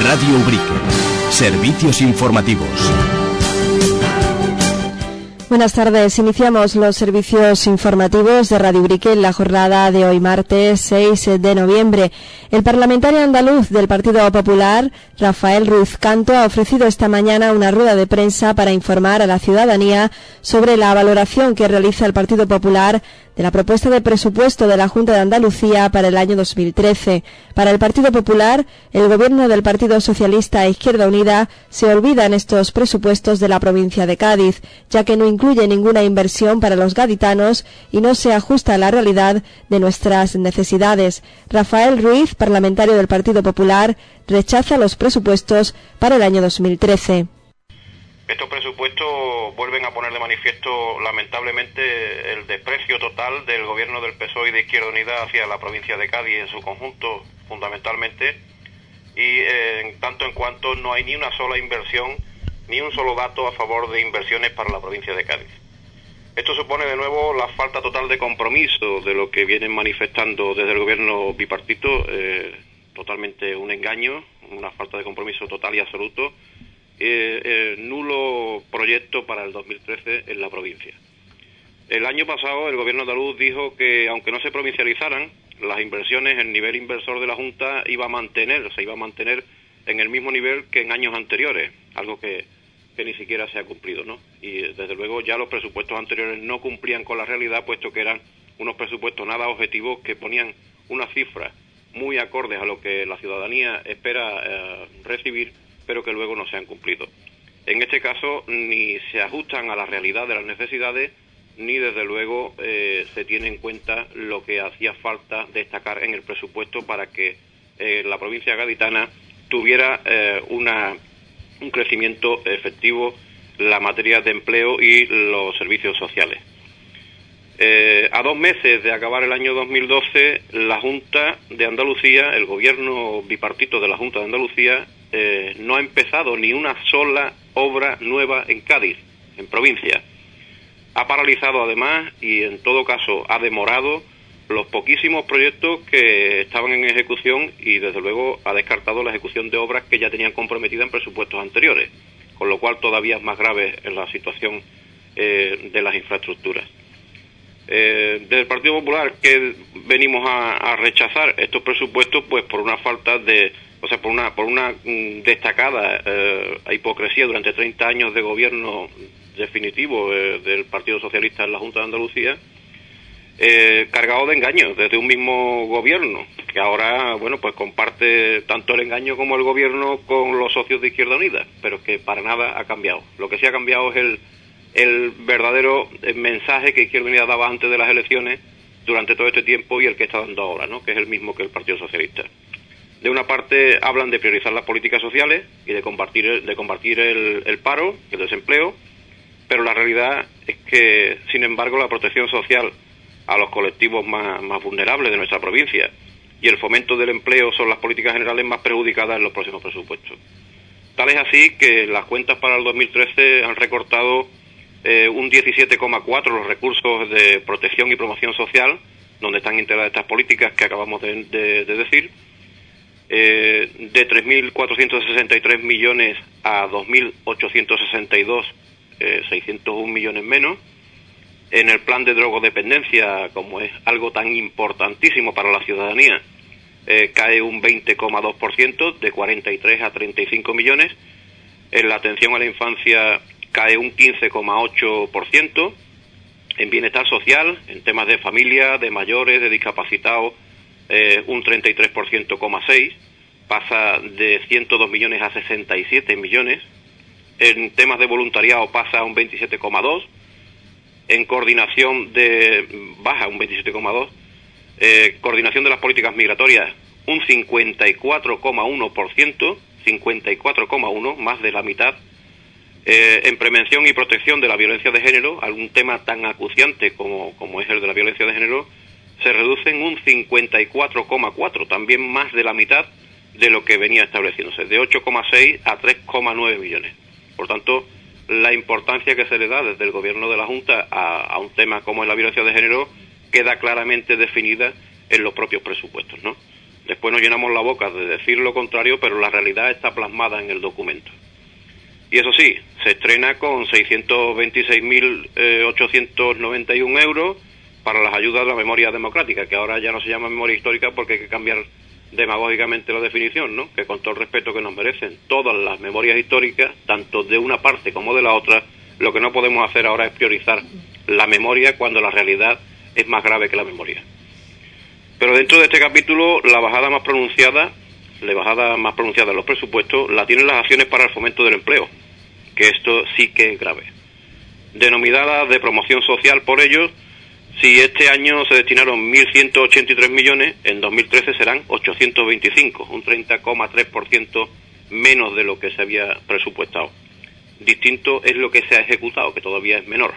Radio Ubrique. Servicios informativos. Buenas tardes. Iniciamos los servicios informativos de Radio Ubrique en la jornada de hoy, martes 6 de noviembre. El parlamentario andaluz del Partido Popular, Rafael Ruiz Canto, ha ofrecido esta mañana una rueda de prensa para informar a la ciudadanía sobre la valoración que realiza el Partido Popular de la propuesta de presupuesto de la Junta de Andalucía para el año 2013. Para el Partido Popular, el gobierno del Partido Socialista e Izquierda Unida se olvida en estos presupuestos de la provincia de Cádiz, ya que no incluye ninguna inversión para los gaditanos y no se ajusta a la realidad de nuestras necesidades. Rafael Ruiz, parlamentario del Partido Popular, rechaza los presupuestos para el año 2013. Estos presupuestos vuelven a poner de manifiesto, lamentablemente, el desprecio total del gobierno del PSOE y de Izquierda Unida hacia la provincia de Cádiz en su conjunto, fundamentalmente, y en tanto en cuanto no hay ni una sola inversión, ni un solo dato a favor de inversiones para la provincia de Cádiz. Esto supone de nuevo la falta total de compromiso de lo que vienen manifestando desde el gobierno bipartito, totalmente un engaño, una falta de compromiso total y absoluto. Nulo proyecto para el 2013 en la provincia. El año pasado el gobierno andaluz dijo que aunque no se provincializaran, las inversiones, el nivel inversor de la Junta se iba a mantener en el mismo nivel que en años anteriores, algo que ni siquiera se ha cumplido, ¿no? Y desde luego ya los presupuestos anteriores no cumplían con la realidad, puesto que eran unos presupuestos nada objetivos que ponían unas cifras muy acordes a lo que la ciudadanía espera recibir, pero que luego no se han cumplido. En este caso ni se ajustan a la realidad de las necesidades, ni desde luego se tiene en cuenta lo que hacía falta destacar en el presupuesto para que la provincia gaditana tuviera un crecimiento efectivo en la materia de empleo y los servicios sociales. A 2 meses de acabar el año 2012, la Junta de Andalucía, el gobierno bipartito de la Junta de Andalucía, no ha empezado ni una sola obra nueva en Cádiz, en provincia. Ha paralizado además y en todo caso ha demorado los poquísimos proyectos que estaban en ejecución y desde luego ha descartado la ejecución de obras que ya tenían comprometida en presupuestos anteriores, con lo cual todavía es más grave en la situación de las infraestructuras. Desde el Partido Popular, que venimos a rechazar estos presupuestos, pues por una falta de, por una destacada hipocresía durante 30 años de gobierno definitivo del Partido Socialista en la Junta de Andalucía, cargado de engaños desde un mismo gobierno, que ahora, bueno, pues comparte tanto el engaño como el gobierno con los socios de Izquierda Unida, pero que para nada ha cambiado. Lo que sí ha cambiado es el verdadero mensaje que Izquierda Unida daba antes de las elecciones durante todo este tiempo y el que está dando ahora, ¿no? Que es el mismo que el Partido Socialista. De una parte hablan de priorizar las políticas sociales y de combatir el paro, el desempleo, pero la realidad es que, sin embargo, la protección social a los colectivos más vulnerables de nuestra provincia y el fomento del empleo son las políticas generales más perjudicadas en los próximos presupuestos. Tal es así que las cuentas para el 2013 han recortado un 17,4 los recursos de protección y promoción social, donde están integradas estas políticas que acabamos de decir, de 3.463 millones a 2.862, 601 millones menos. En el plan de drogodependencia, como es algo tan importantísimo para la ciudadanía, cae un 20,2%, de 43 a 35 millones. En la atención a la infancia cae un 15,8%. En bienestar social, en temas de familia, de mayores, de discapacitados, un 33,6%, pasa de 102 millones a 67 millones. En temas de voluntariado pasa a un 27,2%. En coordinación baja un 27,2%. Coordinación de las políticas migratorias, un 54,1%, 54,1%, más de la mitad. En prevención y protección de la violencia de género, algún tema tan acuciante como es el de la violencia de género, se reduce en un 54,4%, también más de la mitad de lo que venía estableciéndose, de 8,6 a 3,9 millones. Por tanto, la importancia que se le da desde el gobierno de la Junta a un tema como es la violencia de género queda claramente definida en los propios presupuestos, ¿no? Después nos llenamos la boca de decir lo contrario, pero la realidad está plasmada en el documento. Y eso sí, se estrena con 626.891 euros para las ayudas a la memoria democrática, que ahora ya no se llama memoria histórica porque hay que cambiar demagógicamente la definición, ¿no? Que con todo el respeto que nos merecen todas las memorias históricas, tanto de una parte como de la otra, lo que no podemos hacer ahora es priorizar la memoria cuando la realidad es más grave que la memoria. Pero dentro de este capítulo, la bajada más pronunciada en los presupuestos la tienen las acciones para el fomento del empleo, que esto sí que es grave. Denominadas de promoción social por ellos, si este año se destinaron 1.183 millones, en 2013 serán 825, un 30,3% menos de lo que se había presupuestado. Distinto es lo que se ha ejecutado, que todavía es menor.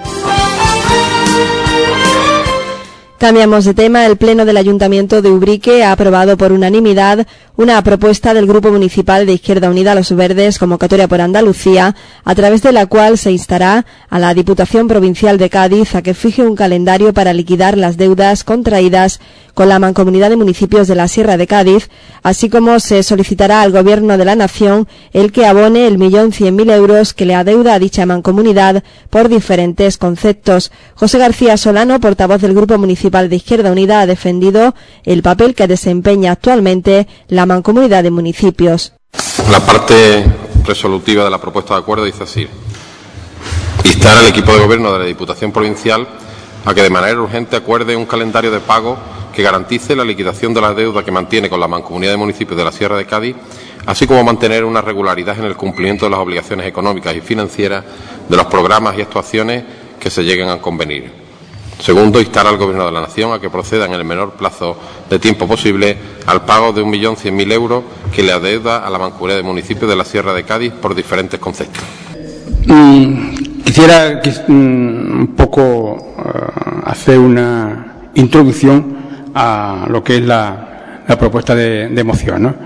Cambiamos de tema. El Pleno del Ayuntamiento de Ubrique ha aprobado por unanimidad una propuesta del Grupo Municipal de Izquierda Unida Los Verdes, Convocatoria por Andalucía, a través de la cual se instará a la Diputación Provincial de Cádiz a que fije un calendario para liquidar las deudas contraídas con la Mancomunidad de Municipios de la Sierra de Cádiz, así como se solicitará al Gobierno de la Nación el que abone el 1.100.000 euros que le adeuda a dicha mancomunidad por diferentes conceptos. José García Solano, portavoz del Grupo Municipal de Izquierda Unida, ha defendido el papel que desempeña actualmente la Mancomunidad de Municipios. La parte resolutiva de la propuesta de acuerdo dice así: instar al equipo de gobierno de la Diputación Provincial a que de manera urgente acuerde un calendario de pago que garantice la liquidación de la deuda que mantiene con la Mancomunidad de Municipios de la Sierra de Cádiz, así como mantener una regularidad en el cumplimiento de las obligaciones económicas y financieras de los programas y actuaciones que se lleguen a convenir. Segundo, instar al Gobierno de la Nación a que proceda en el menor plazo de tiempo posible al pago de 1.100.000 euros que le adeuda a la Mancomunidad de Municipios de la Sierra de Cádiz por diferentes conceptos. Quisiera un poco hacer una introducción a lo que es la propuesta de moción, ¿no?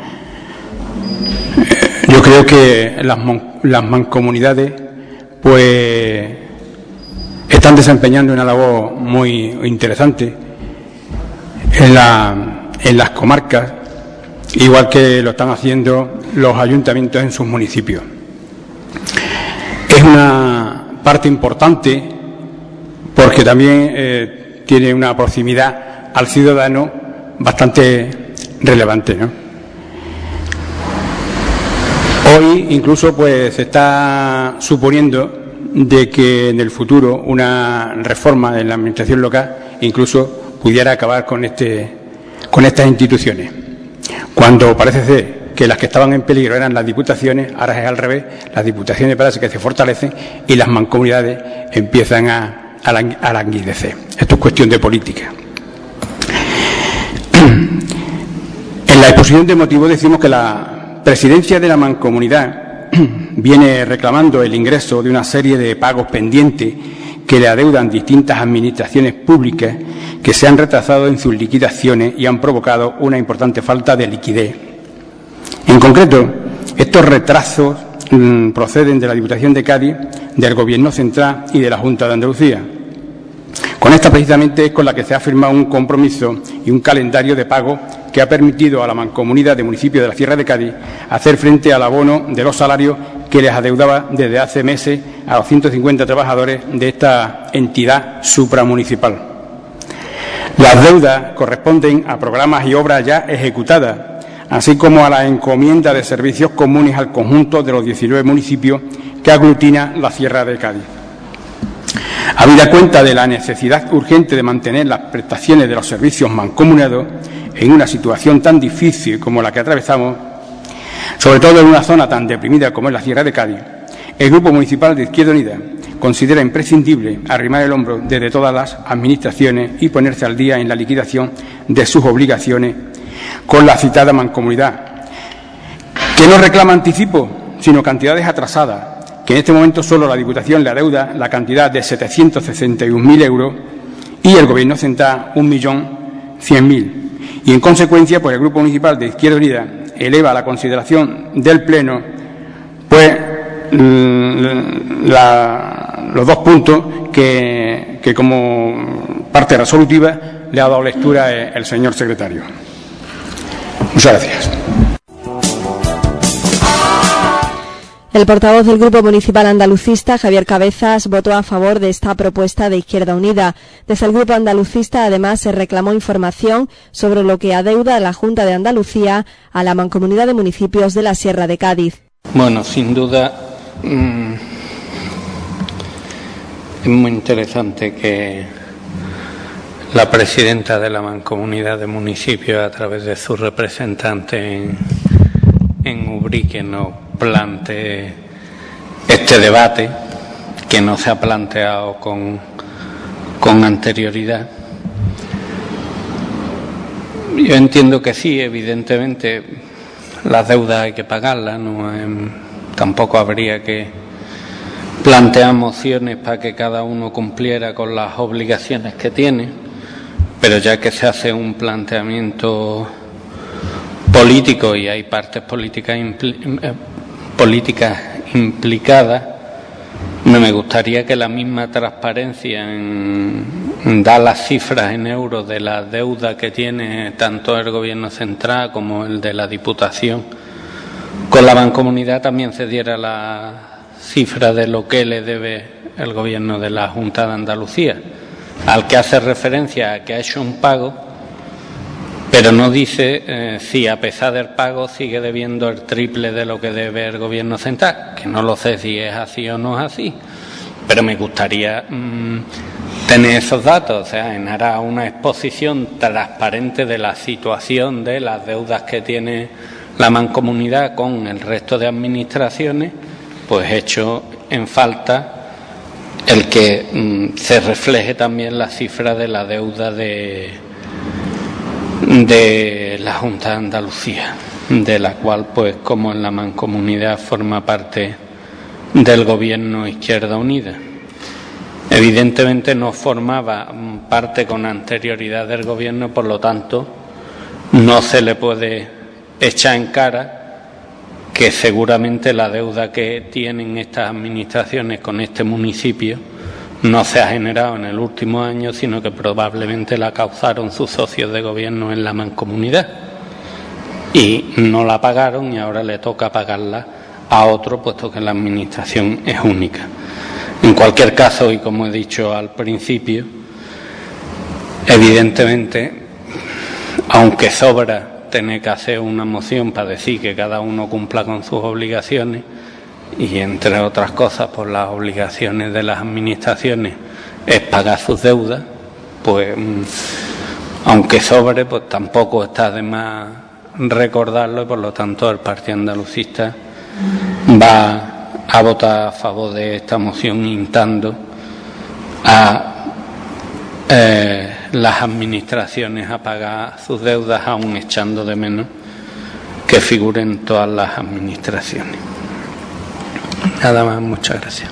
Yo creo que las mancomunidades pues están desempeñando una labor muy interesante en las comarcas, igual que lo están haciendo los ayuntamientos en sus municipios. Es una parte importante porque también tiene una proximidad al ciudadano bastante relevante, ¿no? Hoy incluso pues se está suponiendo de que en el futuro una reforma en la administración local incluso pudiera acabar con estas instituciones, cuando parece ser que las que estaban en peligro eran las diputaciones. Ahora es al revés, las diputaciones parece que se fortalecen y las mancomunidades empiezan a languidecer. Esto es cuestión de política. En la exposición de motivos decimos que la presidencia de la mancomunidad viene reclamando el ingreso de una serie de pagos pendientes que le adeudan distintas administraciones públicas que se han retrasado en sus liquidaciones y han provocado una importante falta de liquidez. En concreto, estos retrasos proceden de la Diputación de Cádiz, del Gobierno Central y de la Junta de Andalucía. Con esta precisamente es con la que se ha firmado un compromiso y un calendario de pago que ha permitido a la Mancomunidad de Municipios de la Sierra de Cádiz hacer frente al abono de los salarios que les adeudaba desde hace meses a los 150 trabajadores de esta entidad supramunicipal. Las deudas corresponden a programas y obras ya ejecutadas, así como a la encomienda de servicios comunes al conjunto de los 19 municipios que aglutina la Sierra de Cádiz. Habida cuenta de la necesidad urgente de mantener las prestaciones de los servicios mancomunados en una situación tan difícil como la que atravesamos, sobre todo en una zona tan deprimida como es la Sierra de Cádiz, el Grupo Municipal de Izquierda Unida considera imprescindible arrimar el hombro desde todas las administraciones y ponerse al día en la liquidación de sus obligaciones con la citada mancomunidad, que no reclama anticipo, sino cantidades atrasadas, que en este momento solo la Diputación le adeuda la cantidad de 761.000 euros y el Gobierno Central 1.100.000. Y en consecuencia, pues el Grupo Municipal de Izquierda Unida eleva a la consideración del Pleno pues los dos puntos que como parte resolutiva le ha dado lectura el señor secretario. Muchas gracias. El portavoz del Grupo Municipal Andalucista, Javier Cabezas, votó a favor de esta propuesta de Izquierda Unida. Desde el Grupo Andalucista, además, se reclamó información sobre lo que adeuda la Junta de Andalucía a la Mancomunidad de Municipios de la Sierra de Cádiz. Bueno, sin duda es muy interesante que la presidenta de la Mancomunidad de Municipios, a través de su representante en Ubrique, nos plantee este debate que no se ha planteado con anterioridad. Yo entiendo que sí, evidentemente las deudas hay que pagarlas, tampoco habría que plantear mociones para que cada uno cumpliera con las obligaciones que tiene, pero ya que se hace un planteamiento político y hay partes políticas implicadas, me gustaría que la misma transparencia en dar las cifras en euros de la deuda que tiene tanto el Gobierno central como el de la Diputación con la Mancomunidad también se diera la cifra de lo que le debe el Gobierno de la Junta de Andalucía, al que hace referencia a que ha hecho un pago, pero no dice si a pesar del pago sigue debiendo el triple de lo que debe el Gobierno central, que no lo sé si es así o no es así, pero me gustaría tener esos datos, o sea, en aras a una exposición transparente de la situación de las deudas que tiene la Mancomunidad con el resto de administraciones, pues hecho en falta el que se refleje también la cifra de la deuda de la Junta de Andalucía, de la cual, pues, como en la Mancomunidad forma parte del Gobierno Izquierda Unida. Evidentemente no formaba parte con anterioridad del Gobierno, por lo tanto, no se le puede echar en cara que seguramente la deuda que tienen estas administraciones con este municipio no se ha generado en el último año, sino que probablemente la causaron sus socios de gobierno en la Mancomunidad y no la pagaron y ahora le toca pagarla a otro, puesto que la administración es única. En cualquier caso, y como he dicho al principio, evidentemente, aunque sobra tener que hacer una moción para decir que cada uno cumpla con sus obligaciones, y entre otras cosas por las obligaciones de las administraciones es pagar sus deudas, pues aunque sobre, pues tampoco está de más recordarlo, y por lo tanto el Partido Andalucista va a votar a favor de esta moción, instando a las administraciones a pagar sus deudas, aún echando de menos que figuren todas las administraciones. Nada más, muchas gracias.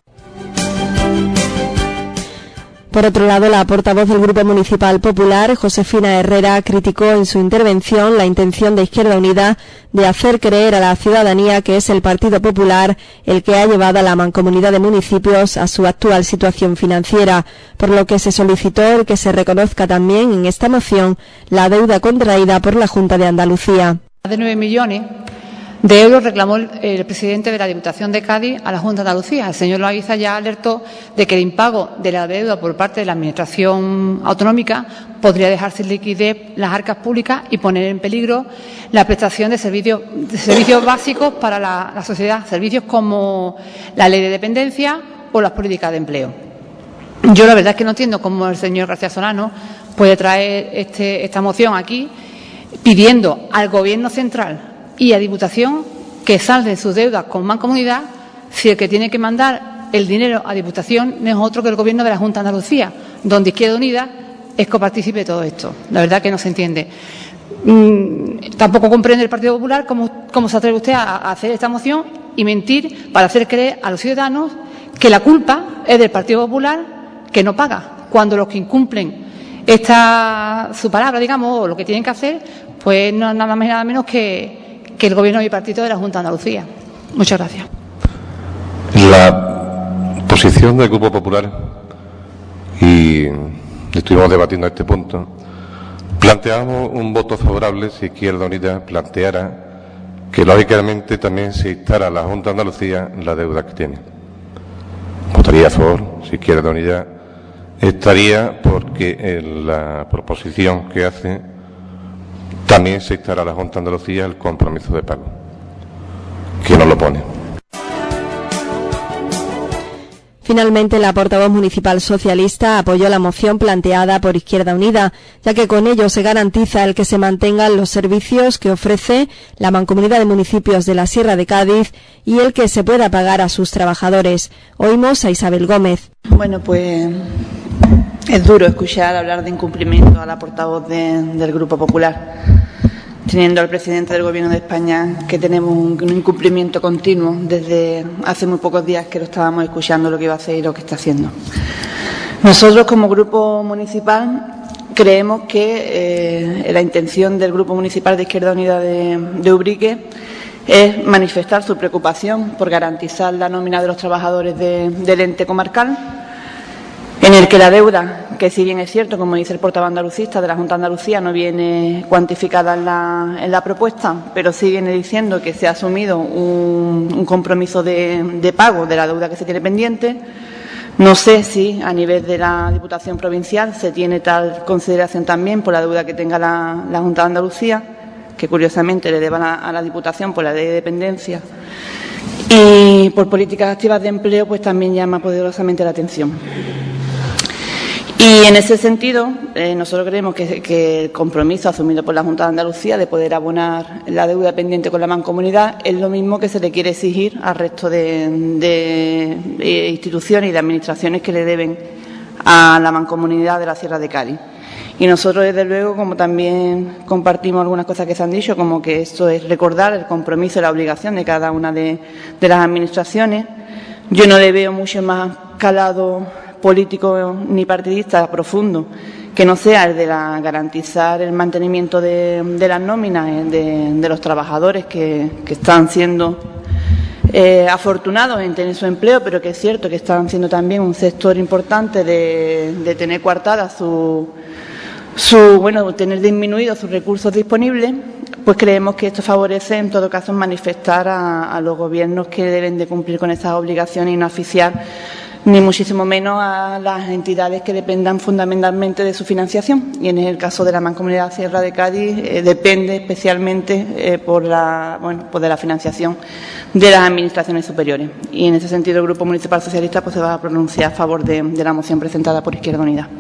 Por otro lado, la portavoz del Grupo Municipal Popular, Josefina Herrera, criticó en su intervención la intención de Izquierda Unida de hacer creer a la ciudadanía que es el Partido Popular el que ha llevado a la Mancomunidad de Municipios a su actual situación financiera, por lo que se solicitó el que se reconozca también en esta moción la deuda contraída por la Junta de Andalucía. De 9 millones de euros reclamó el presidente de la Diputación de Cádiz a la Junta de Andalucía. El señor Loaiza ya alertó de que el impago de la deuda por parte de la Administración autonómica podría dejar sin liquidez las arcas públicas y poner en peligro la prestación de servicios básicos para la sociedad, servicios como la ley de dependencia o las políticas de empleo. Yo la verdad es que no entiendo cómo el señor García Solano puede traer esta moción aquí pidiendo al Gobierno central y a Diputación que salden sus deudas con Mancomunidad, si el que tiene que mandar el dinero a Diputación no es otro que el Gobierno de la Junta de Andalucía, donde Izquierda Unida es copartícipe de todo esto. La verdad que no se entiende. Tampoco comprende el Partido Popular cómo se atreve usted a hacer esta moción y mentir para hacer creer a los ciudadanos que la culpa es del Partido Popular, que no paga, cuando los que incumplen su palabra, digamos, o lo que tienen que hacer, pues no nada más y nada menos que el Gobierno bipartito de la Junta de Andalucía. Muchas gracias. La posición del Grupo Popular, y estuvimos debatiendo este punto, Planteamos un voto favorable si Izquierda Unida planteara que lógicamente también se instara a la Junta de Andalucía la deuda que tiene. Votaría a favor si Izquierda Unida estaría porque en la proposición que hace también se instara a la Junta de Andalucía el compromiso de pago, que no lo pone. Finalmente, la portavoz municipal socialista apoyó la moción planteada por Izquierda Unida, ya que con ello se garantiza el que se mantengan los servicios que ofrece la Mancomunidad de Municipios de la Sierra de Cádiz y el que se pueda pagar a sus trabajadores. Oímos a Isabel Gómez. Bueno, pues es duro escuchar hablar de incumplimiento a la portavoz del Grupo Popular, teniendo al presidente del Gobierno de España que tenemos un incumplimiento continuo desde hace muy pocos días que lo estábamos escuchando lo que iba a hacer y lo que está haciendo. Nosotros, como Grupo Municipal, creemos que la intención del Grupo Municipal de Izquierda Unida de Ubrique es manifestar su preocupación por garantizar la nómina de los trabajadores del ente comarcal, en el que la deuda, que si bien es cierto, como dice el portavoz andalucista de la Junta de Andalucía, no viene cuantificada en la propuesta, pero sí viene diciendo que se ha asumido un compromiso de pago de la deuda que se tiene pendiente. No sé si a nivel de la Diputación Provincial se tiene tal consideración también por la deuda que tenga la Junta de Andalucía, que curiosamente le deba a la Diputación por la ley de dependencia. Y por políticas activas de empleo, pues también llama poderosamente la atención. Y en ese sentido, nosotros creemos que el compromiso asumido por la Junta de Andalucía de poder abonar la deuda pendiente con la Mancomunidad es lo mismo que se le quiere exigir al resto de instituciones y de administraciones que le deben a la Mancomunidad de la Sierra de Cádiz. Y nosotros, desde luego, como también compartimos algunas cosas que se han dicho, como que esto es recordar el compromiso y la obligación de cada una de las administraciones. Yo no le veo mucho más calado político ni partidista profundo que no sea el de garantizar el mantenimiento de las nóminas de los trabajadores que están siendo afortunados en tener su empleo, pero que es cierto que están siendo también un sector importante de tener coartada tener disminuidos sus recursos disponibles. Pues creemos que esto favorece, en todo caso, manifestar a los gobiernos que deben de cumplir con esas obligaciones y no asfixiar ni muchísimo menos a las entidades que dependan fundamentalmente de su financiación. Y en el caso de la Mancomunidad Sierra de Cádiz depende especialmente de la financiación de las administraciones superiores. Y en ese sentido el Grupo Municipal Socialista pues se va a pronunciar a favor de la moción presentada por Izquierda Unida.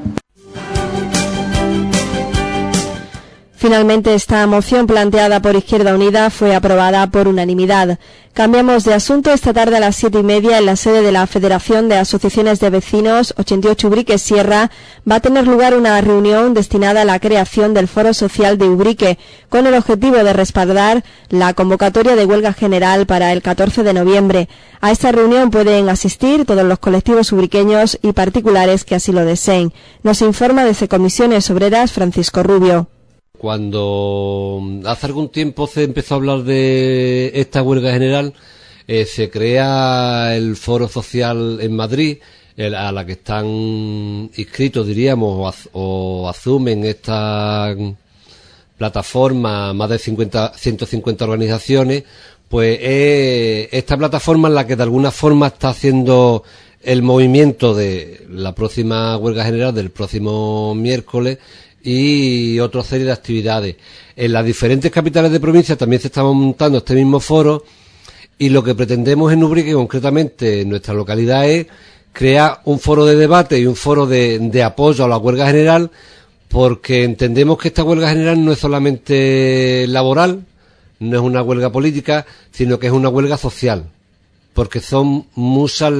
Finalmente, esta moción planteada por Izquierda Unida fue aprobada por unanimidad. Cambiamos de asunto. Esta tarde a las 7:30, en la sede de la Federación de Asociaciones de Vecinos 88 Ubrique Sierra, va a tener lugar una reunión destinada a la creación del Foro Social de Ubrique, con el objetivo de respaldar la convocatoria de huelga general para el 14 de noviembre. A esta reunión pueden asistir todos los colectivos ubriqueños y particulares que así lo deseen. Nos informa desde Comisiones Obreras Francisco Rubio. Cuando hace algún tiempo se empezó a hablar de esta huelga general, se crea el Foro Social en Madrid, a la que están inscritos, diríamos, o asumen esta plataforma más de 150 organizaciones. Pues esta plataforma en la que de alguna forma está haciendo el movimiento de la próxima huelga general del próximo miércoles y otra serie de actividades. En las diferentes capitales de provincia también se está montando este mismo foro, y lo que pretendemos en Ubrique, concretamente en nuestra localidad, es crear un foro de debate y un foro de apoyo a la huelga general, porque entendemos que esta huelga general no es solamente laboral, no es una huelga política, sino que es una huelga social, porque son muchas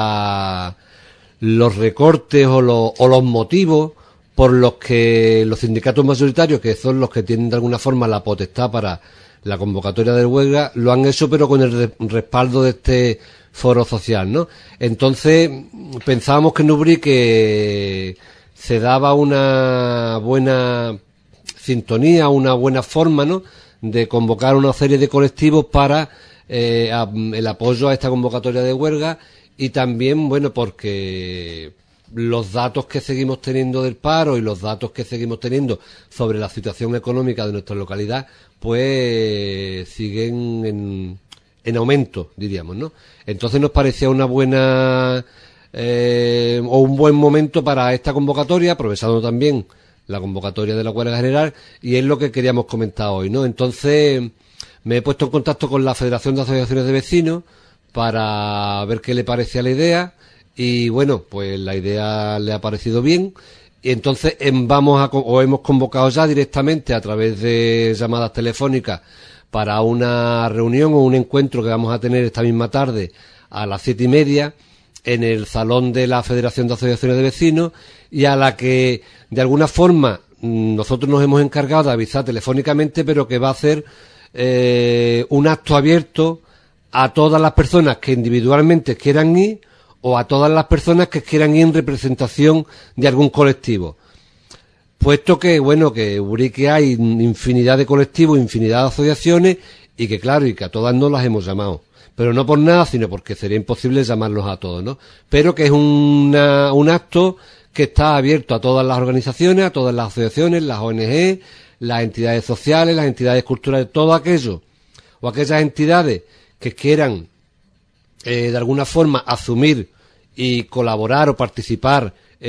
los recortes o los motivos por los que los sindicatos mayoritarios, que son los que tienen de alguna forma la potestad para la convocatoria de huelga, lo han hecho, pero con el respaldo de este foro social, ¿no? Entonces, pensábamos que en Ubrique se daba una buena sintonía, una buena forma, ¿no?, de convocar una serie de colectivos para el apoyo a esta convocatoria de huelga, y también, bueno, porque los datos que seguimos teniendo del paro y los datos que seguimos teniendo sobre la situación económica de nuestra localidad, pues siguen en aumento, diríamos, ¿no? Entonces nos parecía una buena o un buen momento para esta convocatoria, aprovechando también la convocatoria de la huelga general, y es lo que queríamos comentar hoy, ¿no? Entonces me he puesto en contacto con la Federación de Asociaciones de Vecinos para ver qué le parecía la idea, y bueno, pues la idea le ha parecido bien, y entonces hemos convocado ya directamente a través de llamadas telefónicas para una reunión o un encuentro que vamos a tener esta misma tarde a las 7:30 en el salón de la Federación de Asociaciones de Vecinos, y a la que de alguna forma nosotros nos hemos encargado de avisar telefónicamente, pero que va a ser un acto abierto a todas las personas que individualmente quieran ir, o a todas las personas que quieran ir en representación de algún colectivo. Puesto que, bueno, que en Ubrique hay infinidad de colectivos, infinidad de asociaciones, y que claro, y que a todas no las hemos llamado. Pero no por nada, sino porque sería imposible llamarlos a todos, ¿no? Pero que es un acto que está abierto a todas las organizaciones, a todas las asociaciones, las ONG, las entidades sociales, las entidades culturales, todo aquello, o aquellas entidades que quieran de alguna forma asumir y colaborar o participar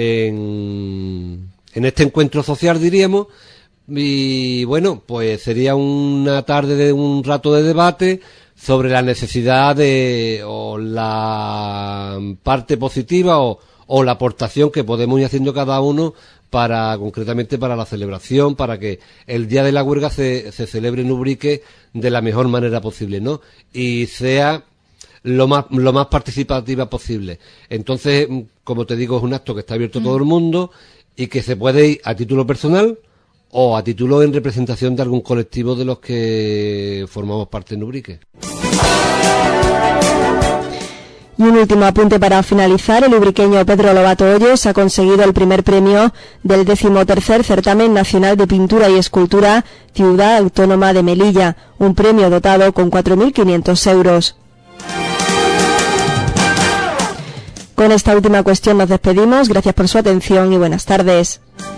en este encuentro social, diríamos. Y bueno, pues sería una tarde de un rato de debate sobre la necesidad o la parte positiva o la aportación que podemos ir haciendo cada uno concretamente para la celebración, para que el día de la huelga se celebre en Ubrique de la mejor manera posible, ¿no? Y sea lo más participativa posible. Entonces, como te digo, es un acto que está abierto a todo el mundo y que se puede ir a título personal o a título en representación de algún colectivo de los que formamos parte en Ubrique. Y un último apunte para finalizar. El ubriqueño Pedro Lobato Hoyos ha conseguido el primer premio del 13º Certamen Nacional de Pintura y Escultura Ciudad Autónoma de Melilla, un premio dotado con 4.500 euros. Con esta última cuestión nos despedimos. Gracias por su atención y buenas tardes.